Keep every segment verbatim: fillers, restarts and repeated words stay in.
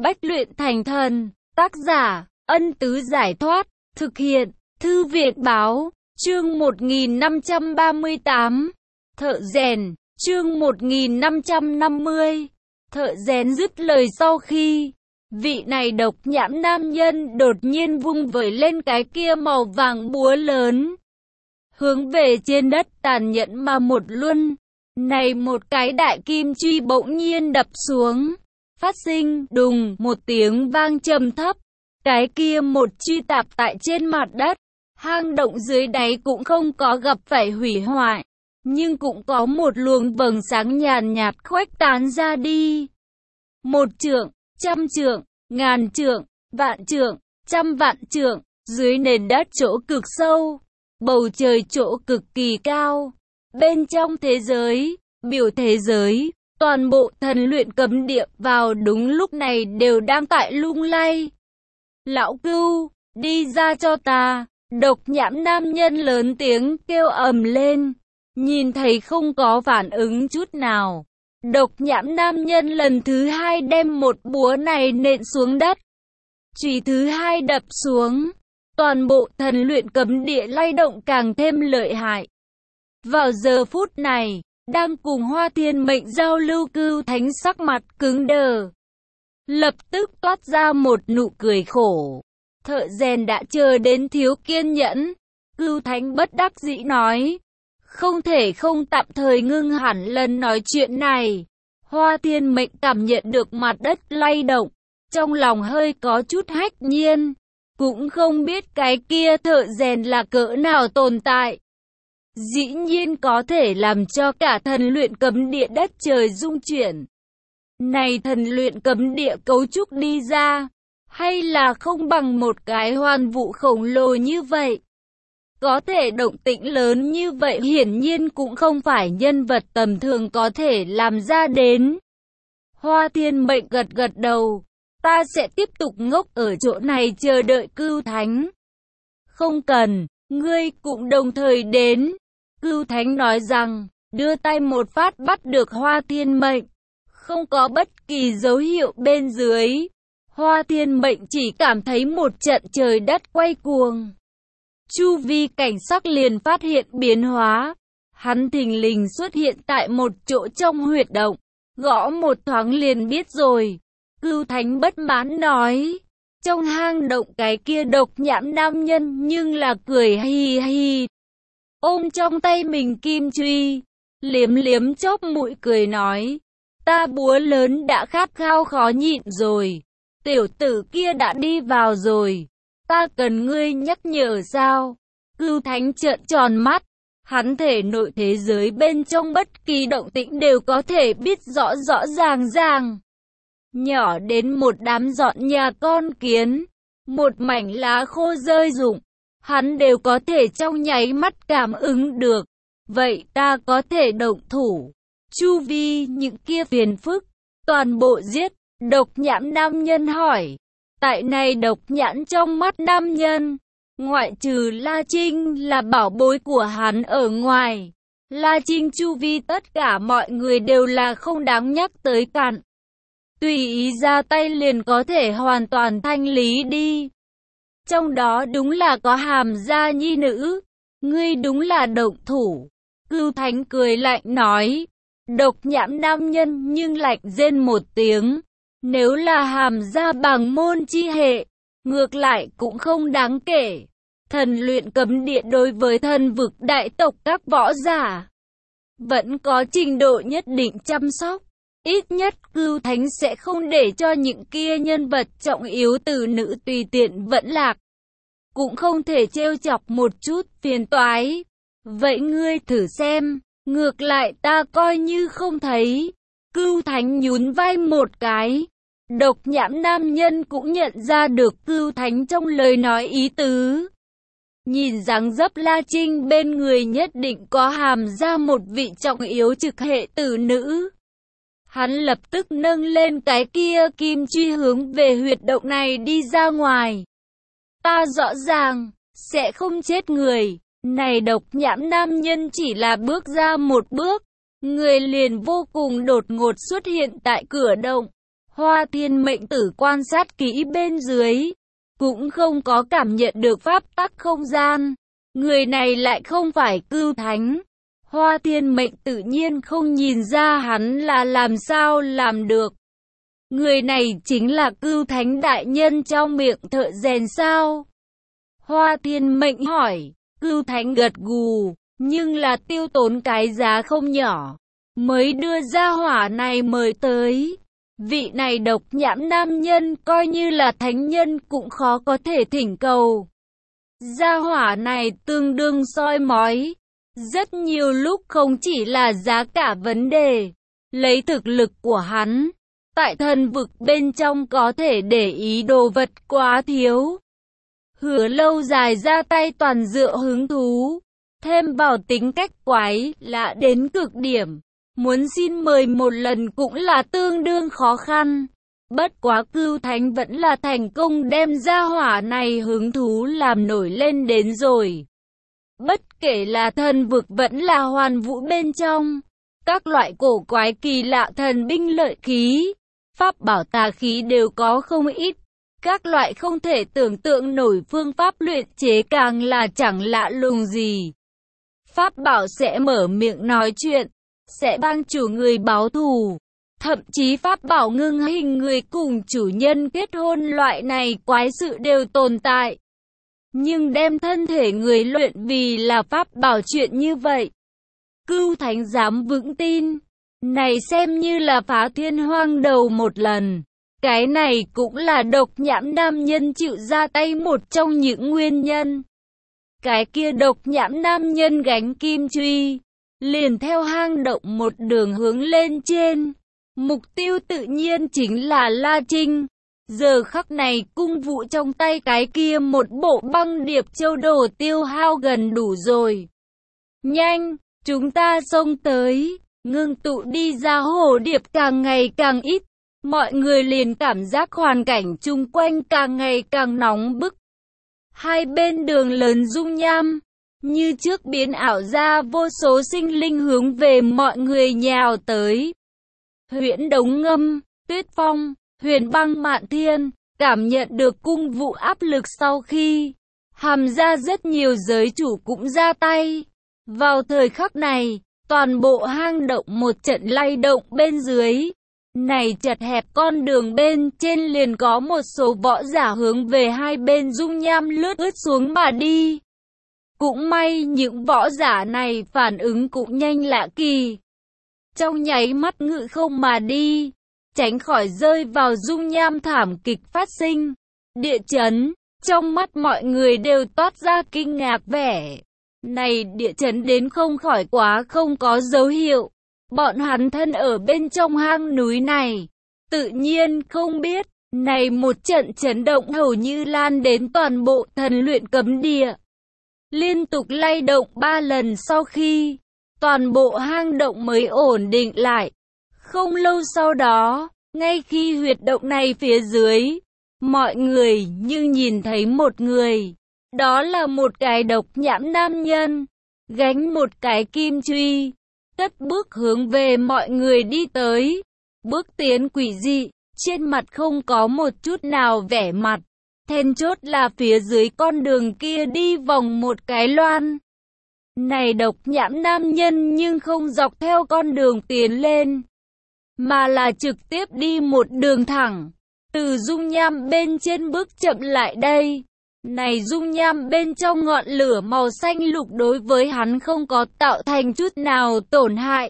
Bách luyện thành thần. Tác giả, Ân Tứ Giải Thoát. Thực hiện, Thư Viện Báo. Chương một nghìn năm trăm ba mươi tám. Thợ rèn. Chương một nghìn năm trăm năm mươi. Thợ rèn dứt lời sau khi vị này độc nhãn nam nhân đột nhiên vung vẩy lên cái kia màu vàng búa lớn, hướng về trên đất tàn nhẫn mà một luân. Này một cái đại kim truy bỗng nhiên đập xuống, phát sinh đùng một tiếng vang trầm thấp. Cái kia một truy tạp tại trên mặt đất, hang động dưới đáy cũng không có gặp phải hủy hoại, nhưng cũng có một luồng vầng sáng nhàn nhạt khuếch tán ra đi. Một trượng, trăm trượng, ngàn trượng, vạn trượng, trăm vạn trượng, dưới nền đất chỗ cực sâu, bầu trời chỗ cực kỳ cao. Bên trong thế giới, biểu thế giới, toàn bộ thần luyện cấm địa vào đúng lúc này đều đang tại lung lay. Lão Cưu, đi ra cho ta! Độc nhãn nam nhân lớn tiếng kêu ầm lên. Nhìn thấy không có phản ứng chút nào, độc nhãn nam nhân lần thứ hai đem một búa này nện xuống đất. Chùy thứ hai đập xuống, toàn bộ thần luyện cấm địa lay động càng thêm lợi hại. Vào giờ phút này, đang cùng Hoa Thiên Mệnh giao lưu Cưu Thánh sắc mặt cứng đờ, lập tức toát ra một nụ cười khổ. Thợ rèn đã chờ đến thiếu kiên nhẫn. Cưu Thánh bất đắc dĩ nói, không thể không tạm thời ngưng hẳn lần nói chuyện này. Hoa Thiên Mệnh cảm nhận được mặt đất lay động, trong lòng hơi có chút hách nhiên, cũng không biết cái kia thợ rèn là cỡ nào tồn tại. Dĩ nhiên có thể làm cho cả thần luyện cấm địa đất trời rung chuyển. Này thần luyện cấm địa cấu trúc đi ra, hay là không bằng một cái hoan vụ khổng lồ như vậy. Có thể động tĩnh lớn như vậy hiển nhiên cũng không phải nhân vật tầm thường có thể làm ra đến. Hoa Thiên Mệnh gật gật đầu, ta sẽ tiếp tục ngốc ở chỗ này chờ đợi Cưu Thánh. Không cần, ngươi cũng đồng thời đến. Cưu Thánh nói rằng, đưa tay một phát bắt được Hoa Thiên Mệnh. Không có bất kỳ dấu hiệu bên dưới. Hoa Thiên Mệnh chỉ cảm thấy một trận trời đất quay cuồng. Chu vi cảnh sắc liền phát hiện biến hóa. Hắn thình lình xuất hiện tại một chỗ trong huyệt động. Gõ một thoáng liền biết rồi. Cưu Thánh bất mãn nói. Trong hang động cái kia độc nhãn nam nhân nhưng là cười hi hi. Ôm trong tay mình kim truy, liếm liếm chóp mũi cười nói. Ta búa lớn đã khát khao khó nhịn rồi. Tiểu tử kia đã đi vào rồi. Ta cần ngươi nhắc nhở sao? Cưu Thánh trợn tròn mắt. Hắn thể nội thế giới bên trong bất kỳ động tĩnh đều có thể biết rõ rõ ràng ràng. Nhỏ đến một đám dọn nhà con kiến, một mảnh lá khô rơi rụng, hắn đều có thể trong nháy mắt cảm ứng được. Vậy ta có thể động thủ. Chu vi những kia phiền phức, toàn bộ giết. Độc nhãn nam nhân hỏi. Tại này độc nhãn trong mắt nam nhân, ngoại trừ La Trinh là bảo bối của hắn ở ngoài, La Trinh chu vi tất cả mọi người đều là không đáng nhắc tới cạn. Tùy ý ra tay liền có thể hoàn toàn thanh lý đi. Trong đó đúng là có Hàm gia nhi nữ. Ngươi đúng là động thủ. Cưu Thánh cười lạnh nói. Độc nhãn nam nhân nhưng lạnh rên một tiếng. Nếu là Hàm gia bằng môn chi hệ, ngược lại cũng không đáng kể. Thần luyện cấm địa đối với thần vực đại tộc các võ giả vẫn có trình độ nhất định chăm sóc. Ít nhất Cưu Thánh sẽ không để cho những kia nhân vật trọng yếu từ nữ tùy tiện vẫn lạc. Cũng không thể trêu chọc một chút phiền toái. Vậy ngươi thử xem, ngược lại ta coi như không thấy. Cưu Thánh nhún vai một cái. Độc nhãn nam nhân cũng nhận ra được Cưu Thánh trong lời nói ý tứ. Nhìn dáng dấp La Trinh bên người nhất định có Hàm ra một vị trọng yếu trực hệ tử nữ. Hắn lập tức nâng lên cái kia kim truy hướng về huyệt động này đi ra ngoài. Ta rõ ràng, sẽ không chết người. Này độc nhãn nam nhân chỉ là bước ra một bước, người liền vô cùng đột ngột xuất hiện tại cửa động. Hoa Thiên Mệnh Tử quan sát kỹ bên dưới, cũng không có cảm nhận được pháp tắc không gian. Người này lại không phải Cưu Thánh. Hoa Thiên Mệnh tự nhiên không nhìn ra hắn là làm sao làm được. Người này chính là Cưu Thánh đại nhân trong miệng thợ rèn sao? Hoa Thiên Mệnh hỏi. Cưu Thánh gật gù, nhưng là tiêu tốn cái giá không nhỏ, mới đưa ra hỏa này mời tới. Vị này độc nhãn nam nhân coi như là thánh nhân cũng khó có thể thỉnh cầu. Gia hỏa này tương đương soi mói. Rất nhiều lúc không chỉ là giá cả vấn đề, lấy thực lực của hắn, tại thần vực bên trong có thể để ý đồ vật quá thiếu. Hứa Lâu dài ra tay toàn dựa hứng thú, thêm vào tính cách quái lạ đến cực điểm. Muốn xin mời một lần cũng là tương đương khó khăn. Bất quá Cưu Thánh vẫn là thành công đem gia hỏa này hứng thú làm nổi lên đến rồi. Bất kể là thần vực vẫn là hoàn vũ bên trong, các loại cổ quái kỳ lạ thần binh lợi khí, pháp bảo tà khí đều có không ít. Các loại không thể tưởng tượng nổi phương pháp luyện chế càng là chẳng lạ lùng gì. Pháp bảo sẽ mở miệng nói chuyện, sẽ帮chủ người báo thù. Thậm chí pháp bảo ngưng hình người cùng chủ nhân kết hôn loại này quái sự đều tồn tại. Nhưng đem thân thể người luyện vì là pháp bảo chuyện như vậy, Cưu Thánh dám vững tin, này xem như là phá thiên hoang đầu một lần. Cái này cũng là độc nhãn nam nhân chịu ra tay một trong những nguyên nhân. Cái kia độc nhãn nam nhân gánh kim truy, liền theo hang động một đường hướng lên trên. Mục tiêu tự nhiên chính là La Trinh. Giờ khắc này cung vụ trong tay cái kia một bộ băng điệp châu đồ tiêu hao gần đủ rồi. Nhanh, chúng ta xông tới, ngưng tụ đi ra hồ điệp càng ngày càng ít. Mọi người liền cảm giác hoàn cảnh chung quanh càng ngày càng nóng bức. Hai bên đường lớn dung nham, như trước biến ảo ra vô số sinh linh hướng về mọi người nhào tới. Huyễn Đống Ngâm, Tuyết Phong, Huyền Băng Mạn Thiên, cảm nhận được cung vụ áp lực sau khi hàm ra rất nhiều giới chủ cũng ra tay. Vào thời khắc này, toàn bộ hang động một trận lay động bên dưới. Này chật hẹp con đường bên trên liền có một số võ giả hướng về hai bên dung nham lướt ướt xuống mà đi. Cũng may những võ giả này phản ứng cũng nhanh lạ kỳ. Trong nháy mắt ngự không mà đi, tránh khỏi rơi vào dung nham thảm kịch phát sinh. Địa chấn, trong mắt mọi người đều toát ra kinh ngạc vẻ. Này địa chấn đến không khỏi quá không có dấu hiệu. Bọn hắn thân ở bên trong hang núi này, tự nhiên không biết, này một trận chấn động hầu như lan đến toàn bộ thần luyện cấm địa. Liên tục lay động ba lần sau khi, toàn bộ hang động mới ổn định lại. Không lâu sau đó, ngay khi huyệt động này phía dưới, mọi người như nhìn thấy một người. Đó là một cái độc nhãn nam nhân, gánh một cái kim truy. Cất bước hướng về mọi người đi tới. Bước tiến quỷ dị, trên mặt không có một chút nào vẻ mặt. Then chốt là phía dưới con đường kia đi vòng một cái loan. Này độc nhãn nam nhân nhưng không dọc theo con đường tiến lên, mà là trực tiếp đi một đường thẳng, từ dung nham bên trên bước chậm lại đây. Này dung nham bên trong ngọn lửa màu xanh lục đối với hắn không có tạo thành chút nào tổn hại.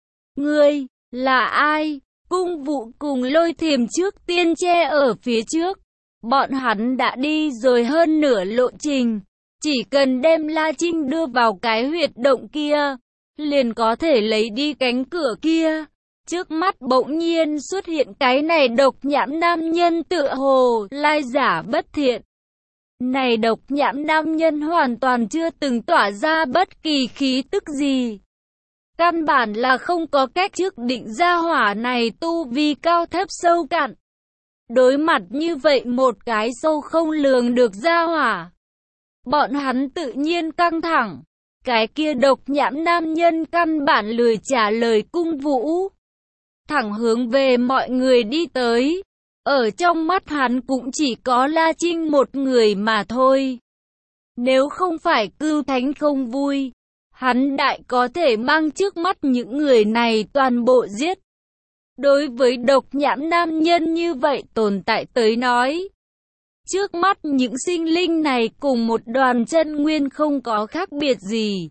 Ngươi, là ai? Cung vụ cùng Lôi Thiềm trước tiên che ở phía trước. Bọn hắn đã đi rồi hơn nửa lộ trình. Chỉ cần đem La Trinh đưa vào cái huyệt động kia, liền có thể lấy đi cánh cửa kia. Trước mắt bỗng nhiên xuất hiện cái này độc nhãn nam nhân tựa hồ lai giả bất thiện. Này độc nhãn nam nhân hoàn toàn chưa từng tỏa ra bất kỳ khí tức gì. Căn bản là không có cách trước định ra hỏa này tu vi cao thấp sâu cạn. Đối mặt như vậy một cái sâu không lường được ra hỏa, bọn hắn tự nhiên căng thẳng. Cái kia độc nhãn nam nhân căn bản lười trả lời cung vũ. thẳng hướng về mọi người đi tới. Ở trong mắt hắn cũng chỉ có La Trinh một người mà thôi. Nếu không phải Cưu Thánh không vui, hắn đại có thể mang trước mắt những người này toàn bộ giết. Đối với độc nhãn nam nhân như vậy tồn tại tới nói, trước mắt những sinh linh này cùng một đoàn chân nguyên không có khác biệt gì.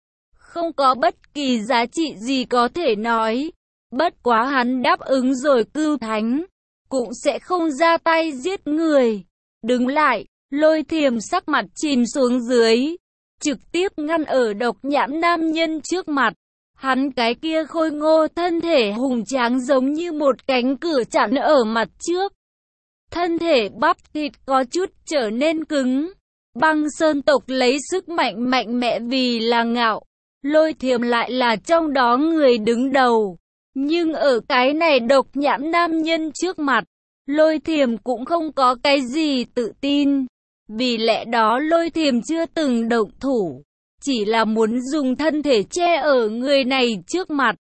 Không có bất kỳ giá trị gì có thể nói. Bất quá hắn đáp ứng rồi Cưu Thánh cũng sẽ không ra tay giết người. Đứng lại, Lôi Thiềm sắc mặt chìm xuống dưới, trực tiếp ngăn ở độc nhãn nam nhân trước mặt. Hắn cái kia khôi ngô thân thể hùng tráng giống như một cánh cửa chặn ở mặt trước. Thân thể bắp thịt có chút trở nên cứng. Băng Sơn tộc lấy sức mạnh mạnh mẽ vì là ngạo. Lôi Thiềm lại là trong đó người đứng đầu. Nhưng ở cái này độc nhãn nam nhân trước mặt, Lôi Thiềm cũng không có cái gì tự tin. Vì lẽ đó Lôi Thiềm chưa từng động thủ, chỉ là muốn dùng thân thể che ở người này trước mặt.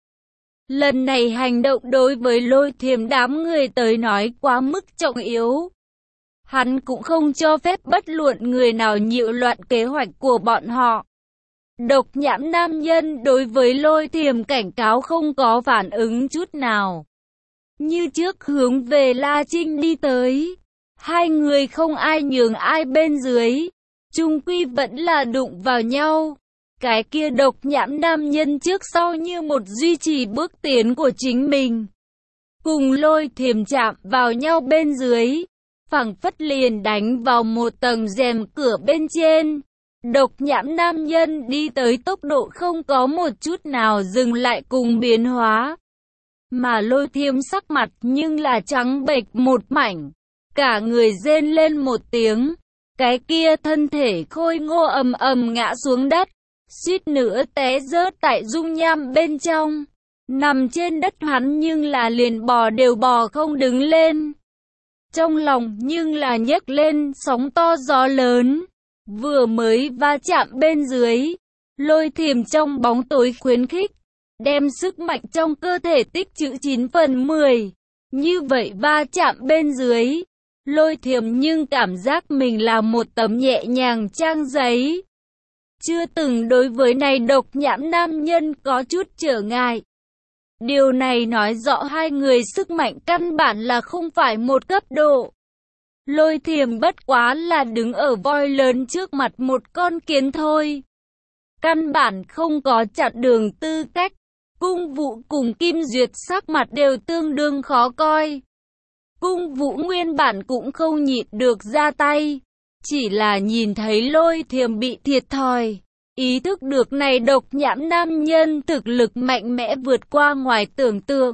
Lần này hành động đối với Lôi Thiềm đám người tới nói quá mức trọng yếu. Hắn cũng không cho phép bất luận người nào nhiễu loạn kế hoạch của bọn họ. Độc nhãn nam nhân đối với Lôi Thiềm cảnh cáo không có phản ứng chút nào. Như trước hướng về La Trinh đi tới. Hai người không ai nhường ai bên dưới. Chung quy vẫn là đụng vào nhau. Cái kia độc nhãn nam nhân trước sau như một duy trì bước tiến của chính mình. Cùng Lôi Thiềm chạm vào nhau bên dưới. Phảng phất liền đánh vào một tầng rèm cửa bên trên. Độc nhãn nam nhân đi tới tốc độ không có một chút nào dừng lại cùng biến hóa. Mà Lôi Thiềm sắc mặt nhưng là trắng bệch một mảnh. Cả người rên lên một tiếng. Cái kia thân thể khôi ngô ầm ầm ngã xuống đất. Suýt nữa té rớt tại dung nham bên trong. Nằm trên đất hắn nhưng là liền bò đều bò không đứng lên. Trong lòng nhưng là nhấc lên sóng to gió lớn. Vừa mới va chạm bên dưới, Lôi Thiềm trong bóng tối khuyến khích, đem sức mạnh trong cơ thể tích trữ chín phần mười. Như vậy va chạm bên dưới, Lôi Thiềm nhưng cảm giác mình là một tấm nhẹ nhàng trang giấy. Chưa từng đối với này độc nhãn nam nhân có chút trở ngại. Điều này nói rõ hai người sức mạnh căn bản là không phải một cấp độ. Lôi Thiềm bất quá là đứng ở voi lớn trước mặt một con kiến thôi. Căn bản không có chặn đường tư cách. Cung Vũ cùng Kim Duyệt sắc mặt đều tương đương khó coi. Cung Vũ nguyên bản cũng không nhịn được ra tay. Chỉ là nhìn thấy Lôi Thiềm bị thiệt thòi. Ý thức được này độc nhãn nam nhân thực lực mạnh mẽ vượt qua ngoài tưởng tượng.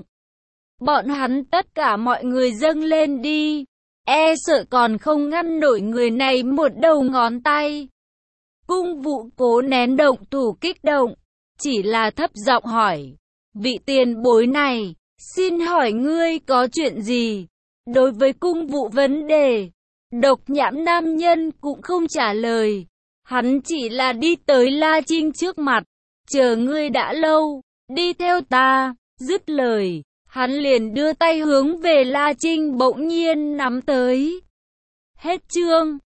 Bọn hắn tất cả mọi người dâng lên đi. E sợ còn không ngăn nổi người này một đầu ngón tay. Cung Vũ cố nén động thủ kích động. Chỉ là thấp giọng hỏi. Vị tiền bối này, xin hỏi ngươi có chuyện gì? Đối với Cung Vũ vấn đề, độc nhãn nam nhân cũng không trả lời. Hắn chỉ là đi tới La Trinh trước mặt. Chờ ngươi đã lâu, đi theo ta. Dứt lời, hắn liền đưa tay hướng về La Trinh bỗng nhiên nắm tới. Hết chương.